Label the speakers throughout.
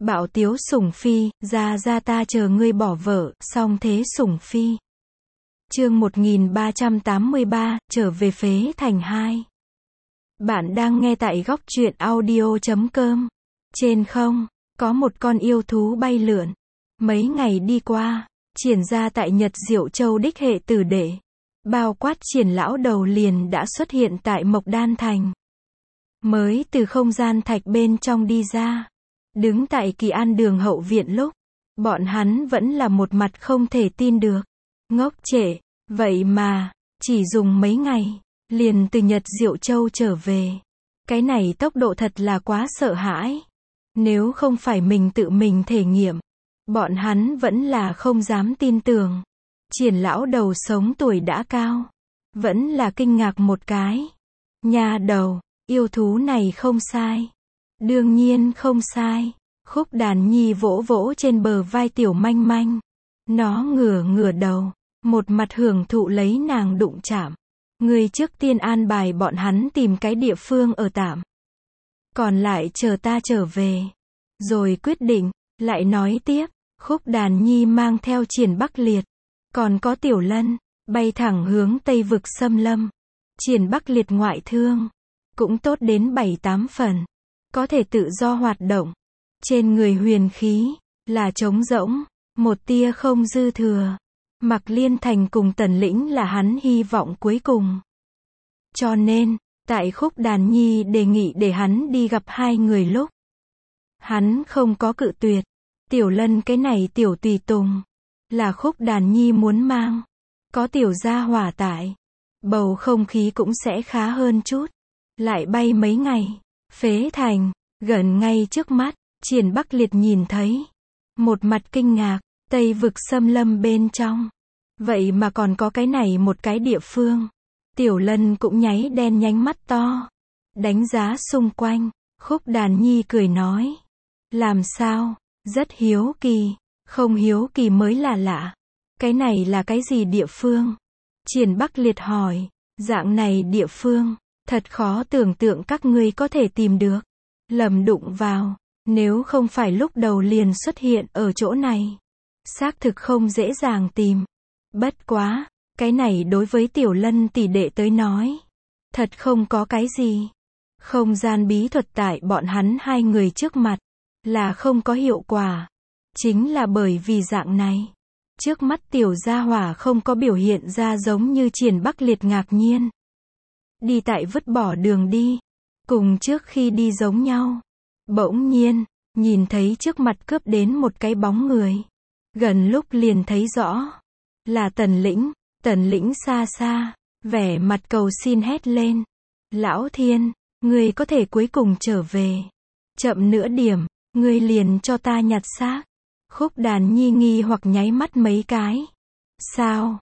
Speaker 1: Bảo Tiếu Sủng Phi, ra ta chờ ngươi bỏ vợ, song thế Sủng Phi. Chương 1383, trở về Phế Thành 2. Bạn đang nghe tại góc truyện audio.com. Trên không, có một con yêu thú bay lượn. Mấy ngày đi qua, Triển ra tại Nhật Diệu Châu đích hệ tử đệ. Bao quát Triển lão đầu liền đã xuất hiện tại Mộc Đan Thành. Mới từ không gian thạch bên trong đi ra. Đứng tại Kỳ An đường hậu viện lúc, bọn hắn vẫn là một mặt không thể tin được. Ngốc trệ, vậy mà, chỉ dùng mấy ngày, liền từ Nhật Diệu Châu trở về. Cái này tốc độ thật là quá sợ hãi. Nếu không phải mình tự mình thể nghiệm, bọn hắn vẫn là không dám tin tưởng. Triển lão đầu sống tuổi đã cao, vẫn là kinh ngạc một cái. Nhà đầu, yêu thú này không sai. Đương nhiên không sai. Khúc Đàn Nhi vỗ vỗ trên bờ vai Tiểu Manh Manh. Nó ngửa đầu, một mặt hưởng thụ lấy nàng đụng chạm. Người trước tiên an bài bọn hắn tìm cái địa phương ở tạm. Còn lại chờ ta trở về. Rồi quyết định, lại nói tiếp. Khúc Đàn Nhi mang theo Triển Bắc Liệt. Còn có Tiểu Lân, bay thẳng hướng Tây vực xâm lâm. Triển Bắc Liệt ngoại thương, cũng tốt đến 7-8 phần. Có thể tự do hoạt động. Trên người huyền khí, là trống rỗng, một tia không dư thừa. Mạc Liên Thành cùng Tần Lĩnh là hắn hy vọng cuối cùng. Cho nên, tại Khúc Đàn Nhi đề nghị để hắn đi gặp hai người lúc. Hắn không có cự tuyệt. Tiểu Lân cái này tiểu tùy tùng, là Khúc Đàn Nhi muốn mang. Có tiểu gia hỏa tại, bầu không khí cũng sẽ khá hơn chút. Lại bay mấy ngày, Phế Thành, gần ngay trước mắt. Triển Bắc Liệt nhìn thấy, một mặt kinh ngạc, Tây vực xâm lâm bên trong. Vậy mà còn có cái này một cái địa phương. Tiểu Lân cũng nháy đen nhánh mắt to, đánh giá xung quanh. Khúc Đàn Nhi cười nói, làm sao, rất hiếu kỳ, không hiếu kỳ mới là lạ. Cái này là cái gì địa phương? Triển Bắc Liệt hỏi, dạng này địa phương, thật khó tưởng tượng các ngươi có thể tìm được. Lầm đụng vào. Nếu không phải lúc đầu liền xuất hiện ở chỗ này, xác thực không dễ dàng tìm. Bất quá, cái này đối với Tiểu Lân tỷ đệ tới nói, thật không có cái gì. Không gian bí thuật tại bọn hắn hai người trước mặt, là không có hiệu quả. Chính là bởi vì dạng này, trước mắt Tiểu gia hỏa không có biểu hiện ra giống như Triển Bắc Liệt ngạc nhiên. Đi tại vứt bỏ đường đi, cùng trước khi đi giống nhau. Bỗng nhiên, nhìn thấy trước mặt cướp đến một cái bóng người. Gần lúc liền thấy rõ, là Tần Lĩnh. Tần Lĩnh xa xa, vẻ mặt cầu xin hét lên. Lão Thiên, ngươi có thể cuối cùng trở về. Chậm nửa điểm, ngươi liền cho ta nhặt xác. Khúc Đàn Nhi nghi hoặc nháy mắt mấy cái. Sao,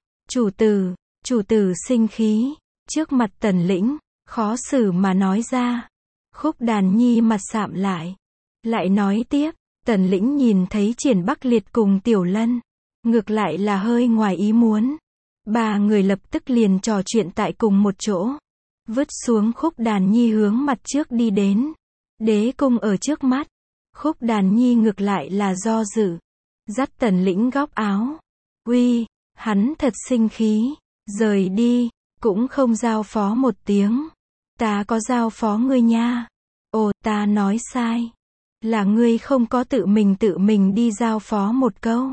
Speaker 1: chủ tử sinh khí. Trước mặt Tần Lĩnh, khó xử mà nói ra. Khúc Đàn Nhi mặt sạm lại. Lại nói tiếp, Tần Lĩnh nhìn thấy Triển Bắc Liệt cùng Tiểu Lân. Ngược lại là hơi ngoài ý muốn. Ba người lập tức liền trò chuyện tại cùng một chỗ. Vứt xuống Khúc Đàn Nhi hướng mặt trước đi đến. Đế cung ở trước mắt. Khúc Đàn Nhi ngược lại là do dự. Dắt Tần Lĩnh góc áo. Uy, hắn thật sinh khí. Rời đi, cũng không giao phó một tiếng. Ta có giao phó ngươi nha. Ồ, ta nói sai. Là ngươi không có tự mình đi giao phó một câu.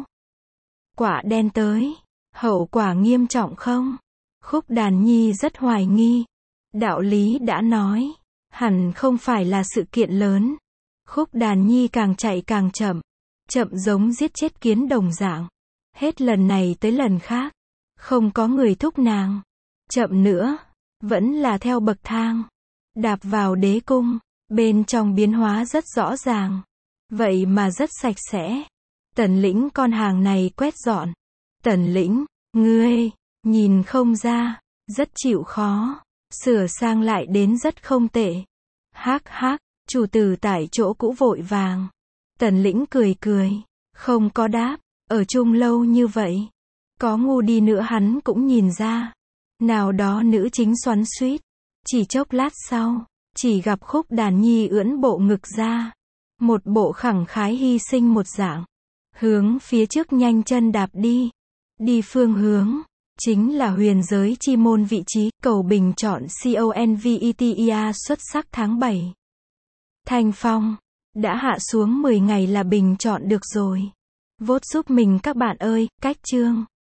Speaker 1: Quả đen tới. Hậu quả nghiêm trọng không? Khúc Đàn Nhi rất hoài nghi. Đạo lý đã nói. Hẳn không phải là sự kiện lớn. Khúc Đàn Nhi càng chạy càng chậm. Chậm giống giết chết kiến đồng dạng. Hết lần này tới lần khác. Không có người thúc nàng. Chậm nữa. Vẫn là theo bậc thang. Đạp vào đế cung. Bên trong biến hóa rất rõ ràng. Vậy mà rất sạch sẽ. Tần Lĩnh con hàng này quét dọn. Tần Lĩnh, ngươi, nhìn không ra, rất chịu khó. Sửa sang lại đến rất không tệ. Hắc hắc, chủ tử tại chỗ cũ vội vàng. Tần Lĩnh cười. Không có đáp, ở chung lâu như vậy. Có ngu đi nữa hắn cũng nhìn ra. Nào đó nữ chính xoắn xuýt. Chỉ chốc lát sau, chỉ gặp Khúc Đàn Nhi ưỡn bộ ngực ra. Một bộ khẳng khái hy sinh một dạng. Hướng phía trước nhanh chân đạp đi. Đi phương hướng. Chính là huyền giới chi môn vị trí, cầu bình chọn CONVETIA xuất sắc tháng 7. Thanh phong. Đã hạ xuống 10 ngày là bình chọn được rồi. Vote giúp mình các bạn ơi, cách chương.